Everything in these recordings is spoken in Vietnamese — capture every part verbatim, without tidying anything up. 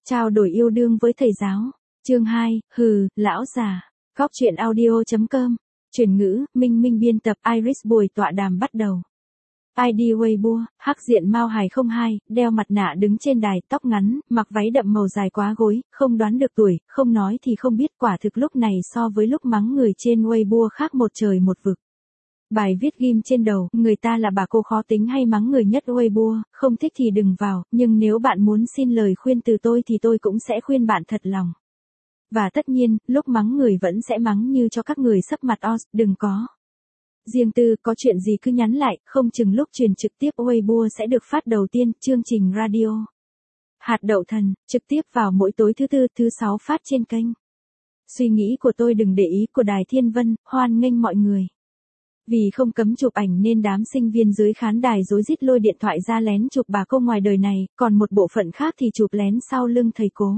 Trao đổi yêu đương với thầy giáo. Chương hai, hừ, lão già. Góc truyện audio chấm com. Chuyển ngữ, Minh Minh biên tập Iris buổi tọa đàm bắt đầu. i đê Weibo, hắc diện Mao Hải không hai, đeo mặt nạ đứng trên đài, tóc ngắn, mặc váy đậm màu dài quá gối, không đoán được tuổi, không nói thì không biết, quả thực lúc này so với lúc mắng người trên Weibo khác một trời một vực. Bài viết ghim trên đầu, người ta là bà cô khó tính hay mắng người nhất Weibo, không thích thì đừng vào, nhưng nếu bạn muốn xin lời khuyên từ tôi thì tôi cũng sẽ khuyên bạn thật lòng. Và tất nhiên, lúc mắng người vẫn sẽ mắng như cho các người sấp mặt os, đừng có. Riêng tư, có chuyện gì cứ nhắn lại, không chừng lúc truyền trực tiếp Weibo sẽ được phát đầu tiên, chương trình radio. Hạt đậu thần, trực tiếp vào mỗi tối thứ tư, thứ sáu phát trên kênh. Suy nghĩ của tôi đừng để ý của Đài Thiên Vân, hoan nghênh mọi người. Vì không cấm chụp ảnh nên đám sinh viên dưới khán đài rối rít lôi điện thoại ra lén chụp bà cô ngoài đời này, còn một bộ phận khác thì chụp lén sau lưng thầy cố.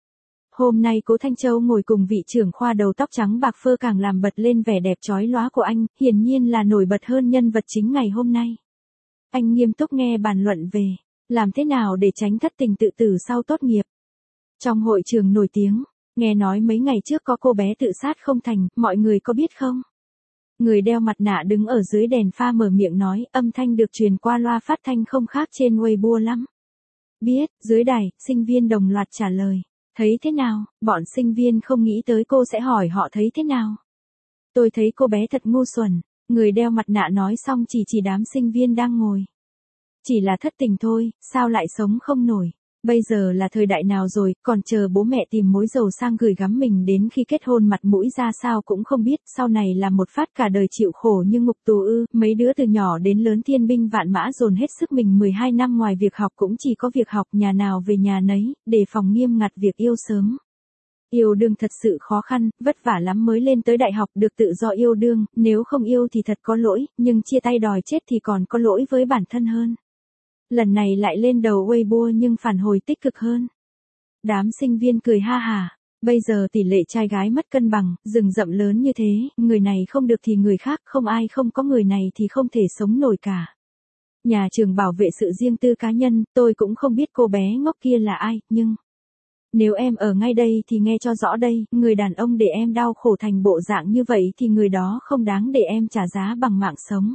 Hôm nay Cố Thanh Châu ngồi cùng vị trưởng khoa đầu tóc trắng bạc phơ càng làm bật lên vẻ đẹp chói lóa của anh, hiển nhiên là nổi bật hơn nhân vật chính ngày hôm nay. Anh nghiêm túc nghe bàn luận về làm thế nào để tránh thất tình tự tử sau tốt nghiệp. Trong hội trường nổi tiếng, nghe nói mấy ngày trước có cô bé tự sát không thành, mọi người có biết không? Người đeo mặt nạ đứng ở dưới đèn pha mở miệng nói, âm thanh được truyền qua loa phát thanh không khác trên Weibo lắm. Biết, dưới đài, sinh viên đồng loạt trả lời. Thấy thế nào, bọn sinh viên không nghĩ tới cô sẽ hỏi họ thấy thế nào. Tôi thấy cô bé thật ngu xuẩn, người đeo mặt nạ nói xong chỉ chỉ đám sinh viên đang ngồi. Chỉ là thất tình thôi, sao lại sống không nổi. Bây giờ là thời đại nào rồi, còn chờ bố mẹ tìm mối giàu sang gửi gắm mình đến khi kết hôn mặt mũi ra sao cũng không biết, sau này là một phát cả đời chịu khổ như ngục tù ư, mấy đứa từ nhỏ đến lớn thiên binh vạn mã dồn hết sức mình mười hai năm ngoài việc học cũng chỉ có việc học, nhà nào về nhà nấy, đề phòng nghiêm ngặt việc yêu sớm. Yêu đương thật sự khó khăn, vất vả lắm mới lên tới đại học được tự do yêu đương, nếu không yêu thì thật có lỗi, nhưng chia tay đòi chết thì còn có lỗi với bản thân hơn. Lần này lại lên đầu Weibo nhưng phản hồi tích cực hơn. Đám sinh viên cười ha hà. Bây giờ tỷ lệ trai gái mất cân bằng, rừng rậm lớn như thế, người này không được thì người khác, không ai không có người này thì không thể sống nổi cả. Nhà trường bảo vệ sự riêng tư cá nhân, tôi cũng không biết cô bé ngốc kia là ai, nhưng... Nếu em ở ngay đây thì nghe cho rõ đây, người đàn ông để em đau khổ thành bộ dạng như vậy thì người đó không đáng để em trả giá bằng mạng sống.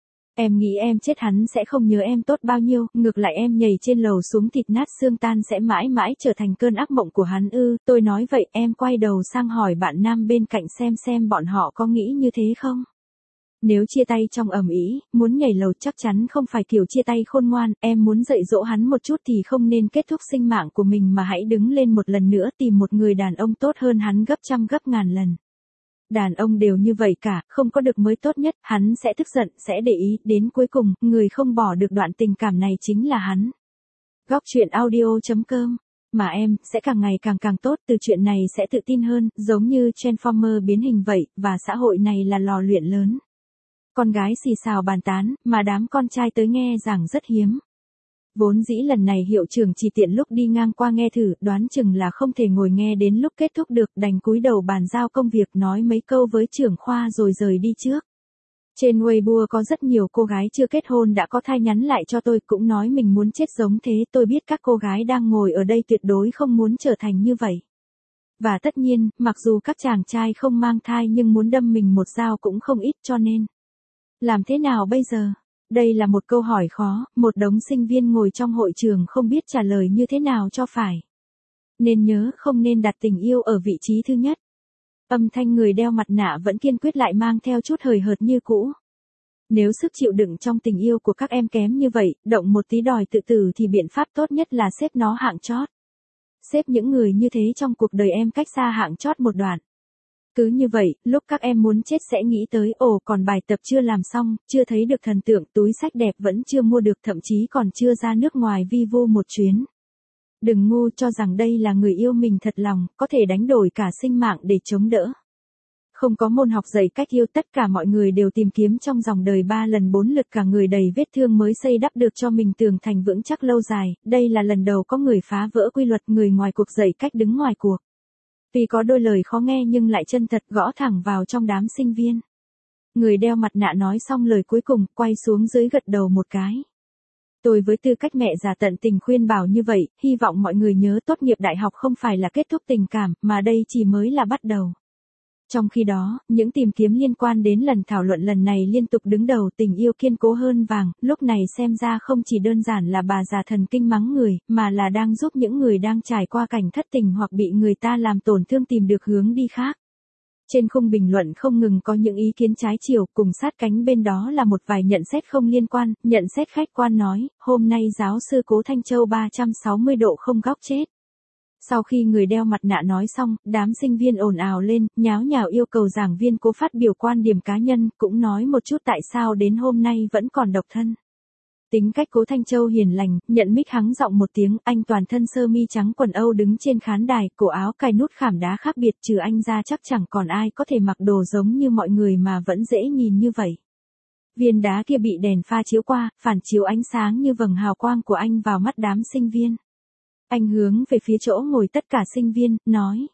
Em nghĩ em chết hắn sẽ không nhớ em tốt bao nhiêu, ngược lại em nhảy trên lầu xuống thịt nát xương tan sẽ mãi mãi trở thành cơn ác mộng của hắn ư, tôi nói vậy em quay đầu sang hỏi bạn nam bên cạnh xem xem bọn họ có nghĩ như thế không. Nếu chia tay trong ầm ĩ, muốn nhảy lầu chắc chắn không phải kiểu chia tay khôn ngoan, em muốn dạy dỗ hắn một chút thì không nên kết thúc sinh mạng của mình mà hãy đứng lên một lần nữa tìm một người đàn ông tốt hơn hắn gấp trăm gấp ngàn lần. Đàn ông đều như vậy cả, không có được mới tốt nhất, hắn sẽ tức giận, sẽ để ý, đến cuối cùng, người không bỏ được đoạn tình cảm này chính là hắn. Góc truyện audio chấm com. Mà em, sẽ càng ngày càng càng tốt, từ chuyện này sẽ tự tin hơn, giống như Transformer biến hình vậy, và xã hội này là lò luyện lớn. Con gái xì xào bàn tán, mà đám con trai tới nghe giảng rất hiếm. Vốn dĩ lần này hiệu trưởng chỉ tiện lúc đi ngang qua nghe thử, đoán chừng là không thể ngồi nghe đến lúc kết thúc được, đành cúi đầu bàn giao công việc nói mấy câu với trưởng khoa rồi rời đi trước. Trên Weibo có rất nhiều cô gái chưa kết hôn đã có thai nhắn lại cho tôi, cũng nói mình muốn chết giống thế, tôi biết các cô gái đang ngồi ở đây tuyệt đối không muốn trở thành như vậy. Và tất nhiên, mặc dù các chàng trai không mang thai nhưng muốn đâm mình một dao cũng không ít, cho nên làm thế nào bây giờ? Đây là một câu hỏi khó, một đống sinh viên ngồi trong hội trường không biết trả lời như thế nào cho phải. Nên nhớ không nên đặt tình yêu ở vị trí thứ nhất. Âm thanh người đeo mặt nạ vẫn kiên quyết lại mang theo chút hời hợt như cũ. Nếu sức chịu đựng trong tình yêu của các em kém như vậy, động một tí đòi tự tử thì biện pháp tốt nhất là xếp nó hạng chót. Xếp những người như thế trong cuộc đời em cách xa hạng chót một đoạn. Cứ như vậy, lúc các em muốn chết sẽ nghĩ tới, ồ còn bài tập chưa làm xong, chưa thấy được thần tượng, túi xách đẹp vẫn chưa mua được, thậm chí còn chưa ra nước ngoài vi vu một chuyến. Đừng ngu cho rằng đây là người yêu mình thật lòng, có thể đánh đổi cả sinh mạng để chống đỡ. Không có môn học dạy cách yêu, tất cả mọi người đều tìm kiếm trong dòng đời ba lần bốn lượt, cả người đầy vết thương mới xây đắp được cho mình tường thành vững chắc lâu dài, đây là lần đầu có người phá vỡ quy luật, người ngoài cuộc dạy cách đứng ngoài cuộc. Tuy có đôi lời khó nghe nhưng lại chân thật, gõ thẳng vào trong đám sinh viên. Người đeo mặt nạ nói xong lời cuối cùng, quay xuống dưới gật đầu một cái. Tôi với tư cách mẹ già tận tình khuyên bảo như vậy, hy vọng mọi người nhớ tốt nghiệp đại học không phải là kết thúc tình cảm, mà đây chỉ mới là bắt đầu. Trong khi đó, những tìm kiếm liên quan đến lần thảo luận lần này liên tục đứng đầu tình yêu kiên cố hơn vàng, lúc này xem ra không chỉ đơn giản là bà già thần kinh mắng người, mà là đang giúp những người đang trải qua cảnh thất tình hoặc bị người ta làm tổn thương tìm được hướng đi khác. Trên khung bình luận không ngừng có những ý kiến trái chiều, cùng sát cánh bên đó là một vài nhận xét không liên quan. Nhận xét khách quan nói, hôm nay giáo sư Cố Thanh Châu ba trăm sáu mươi độ không góc chết. Sau khi người đeo mặt nạ nói xong, đám sinh viên ồn ào lên, nháo nhào yêu cầu giảng viên Cố phát biểu quan điểm cá nhân, cũng nói một chút tại sao đến hôm nay vẫn còn độc thân. Tính cách Cố Thanh Châu hiền lành, nhận mic hắng giọng một tiếng, anh toàn thân sơ mi trắng quần Âu đứng trên khán đài, cổ áo cài nút khảm đá khác biệt, trừ anh ra chắc chẳng còn ai có thể mặc đồ giống như mọi người mà vẫn dễ nhìn như vậy. Viên đá kia bị đèn pha chiếu qua, phản chiếu ánh sáng như vầng hào quang của anh vào mắt đám sinh viên. Anh hướng về phía chỗ ngồi tất cả sinh viên, nói.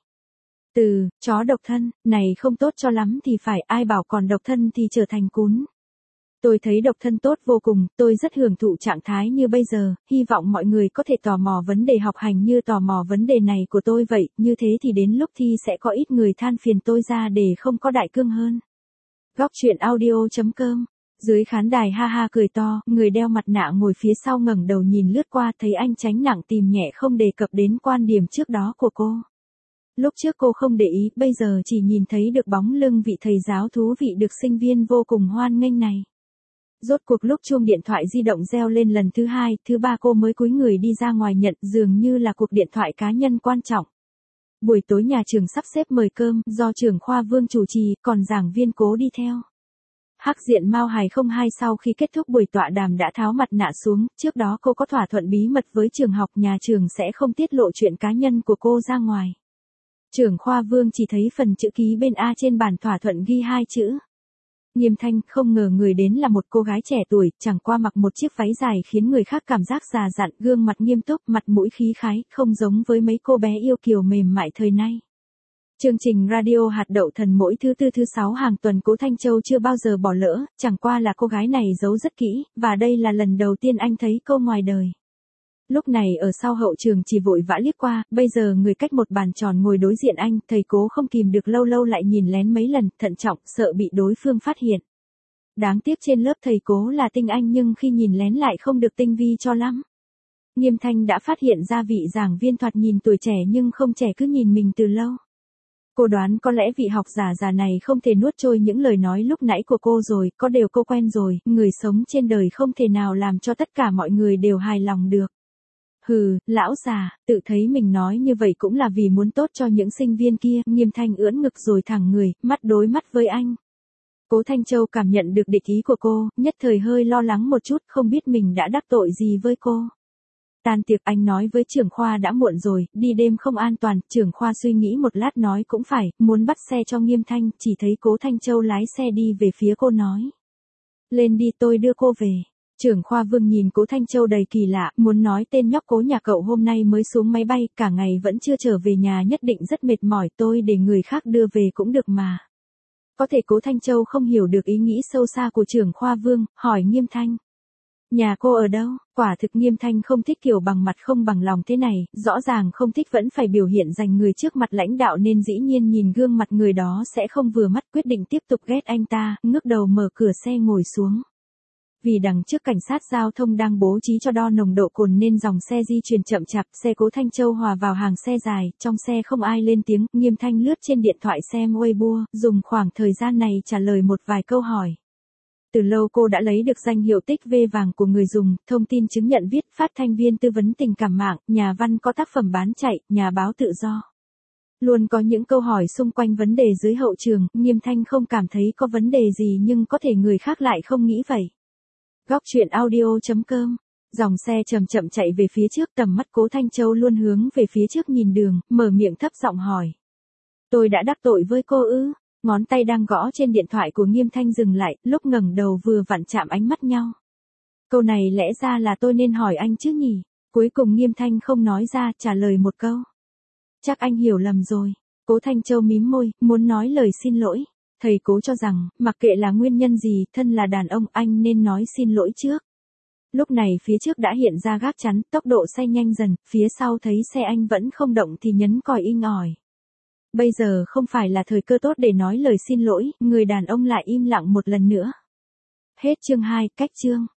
Từ, chó độc thân, này không tốt cho lắm thì phải, ai bảo còn độc thân thì trở thành cún. Tôi thấy độc thân tốt vô cùng, tôi rất hưởng thụ trạng thái như bây giờ, hy vọng mọi người có thể tò mò vấn đề học hành như tò mò vấn đề này của tôi vậy, như thế thì đến lúc thi sẽ có ít người than phiền tôi ra để không có đại cương hơn. Góc chuyện audio chấm com. Dưới khán đài ha ha cười to, người đeo mặt nạ ngồi phía sau ngẩng đầu nhìn lướt qua thấy anh tránh nặng tìm nhẹ không đề cập đến quan điểm trước đó của cô. Lúc trước cô không để ý, bây giờ chỉ nhìn thấy được bóng lưng vị thầy giáo thú vị được sinh viên vô cùng hoan nghênh này. Rốt cuộc lúc chuông điện thoại di động reo lên lần thứ hai, thứ ba cô mới cúi người đi ra ngoài nhận, dường như là cuộc điện thoại cá nhân quan trọng. Buổi tối nhà trường sắp xếp mời cơm, do trưởng khoa Vương chủ trì, còn giảng viên Cố đi theo. Hắc diện Mao Hải không hai sau khi kết thúc buổi tọa đàm đã tháo mặt nạ xuống, trước đó cô có thỏa thuận bí mật với trường học nhà trường sẽ không tiết lộ chuyện cá nhân của cô ra ngoài. Trưởng khoa Vương chỉ thấy phần chữ ký bên A trên bản thỏa thuận ghi hai chữ. Nghiêm Thanh, không ngờ người đến là một cô gái trẻ tuổi, chẳng qua mặc một chiếc váy dài khiến người khác cảm giác già dặn, gương mặt nghiêm túc, mặt mũi khí khái, không giống với mấy cô bé yêu kiều mềm mại thời nay. Chương trình radio hạt đậu thần mỗi thứ tư thứ sáu hàng tuần Cố Thanh Châu chưa bao giờ bỏ lỡ, chẳng qua là cô gái này giấu rất kỹ, và đây là lần đầu tiên anh thấy cô ngoài đời. Lúc này ở sau hậu trường chỉ vội vã liếc qua, bây giờ người cách một bàn tròn ngồi đối diện anh, thầy Cố không kìm được lâu lâu lại nhìn lén mấy lần, thận trọng, sợ bị đối phương phát hiện. Đáng tiếc trên lớp thầy Cố là tinh anh nhưng khi nhìn lén lại không được tinh vi cho lắm. Nghiêm Thanh đã phát hiện ra vị giảng viên thoạt nhìn tuổi trẻ nhưng không trẻ cứ nhìn mình từ lâu. Cô đoán có lẽ vị học giả già này không thể nuốt trôi những lời nói lúc nãy của cô rồi, có điều cô quen rồi, người sống trên đời không thể nào làm cho tất cả mọi người đều hài lòng được. Hừ, lão già, tự thấy mình nói như vậy cũng là vì muốn tốt cho những sinh viên kia, Nghiêm Thanh ưỡn ngực rồi thẳng người, mắt đối mắt với anh. Cố Thanh Châu cảm nhận được địch ý của cô, nhất thời hơi lo lắng một chút, không biết mình đã đắc tội gì với cô. Tan tiệc anh nói với trưởng khoa đã muộn rồi, đi đêm không an toàn, trưởng khoa suy nghĩ một lát nói cũng phải, muốn bắt xe cho Nghiêm Thanh, chỉ thấy Cố Thanh Châu lái xe đi về phía cô nói. Lên đi tôi đưa cô về. Trưởng khoa Vương nhìn Cố Thanh Châu đầy kỳ lạ, muốn nói tên nhóc Cố nhà cậu hôm nay mới xuống máy bay, cả ngày vẫn chưa trở về nhà nhất định rất mệt mỏi, tôi để người khác đưa về cũng được mà. Có thể Cố Thanh Châu không hiểu được ý nghĩ sâu xa của trưởng khoa Vương, hỏi Nghiêm Thanh. Nhà cô ở đâu? Quả thực Nghiêm Thanh không thích kiểu bằng mặt không bằng lòng thế này, rõ ràng không thích vẫn phải biểu hiện giành người trước mặt lãnh đạo nên dĩ nhiên nhìn gương mặt người đó sẽ không vừa mắt, quyết định tiếp tục ghét anh ta, ngước đầu mở cửa xe ngồi xuống. Vì đằng trước cảnh sát giao thông đang bố trí cho đo nồng độ cồn nên dòng xe di chuyển chậm chạp, xe Cố Thanh Châu hòa vào hàng xe dài, trong xe không ai lên tiếng, Nghiêm Thanh lướt trên điện thoại xem Weibo, dùng khoảng thời gian này trả lời một vài câu hỏi. Từ lâu cô đã lấy được danh hiệu tích vê vàng của người dùng, thông tin chứng nhận viết, phát thanh viên tư vấn tình cảm mạng, nhà văn có tác phẩm bán chạy, nhà báo tự do. Luôn có những câu hỏi xung quanh vấn đề dưới hậu trường, Nghiêm Thanh không cảm thấy có vấn đề gì nhưng có thể người khác lại không nghĩ vậy. Góc chuyện audio chấm com. Dòng xe chậm chậm chạy về phía trước, tầm mắt Cố Thanh Châu luôn hướng về phía trước nhìn đường, mở miệng thấp giọng hỏi. Tôi đã đắc tội với cô ư? Ngón tay đang gõ trên điện thoại của Nghiêm Thanh dừng lại, lúc ngẩng đầu vừa vặn chạm ánh mắt nhau. Câu này lẽ ra là tôi nên hỏi anh chứ nhỉ? Cuối cùng Nghiêm Thanh không nói ra, trả lời một câu. Chắc anh hiểu lầm rồi. Cố Thanh Châu mím môi, muốn nói lời xin lỗi. Thầy Cố cho rằng, mặc kệ là nguyên nhân gì, thân là đàn ông anh nên nói xin lỗi trước. Lúc này phía trước đã hiện ra gác chắn, tốc độ xe nhanh dần, phía sau thấy xe anh vẫn không động thì nhấn còi inh ỏi. Bây giờ không phải là thời cơ tốt để nói lời xin lỗi, người đàn ông lại im lặng một lần nữa. Hết chương hai, cách chương.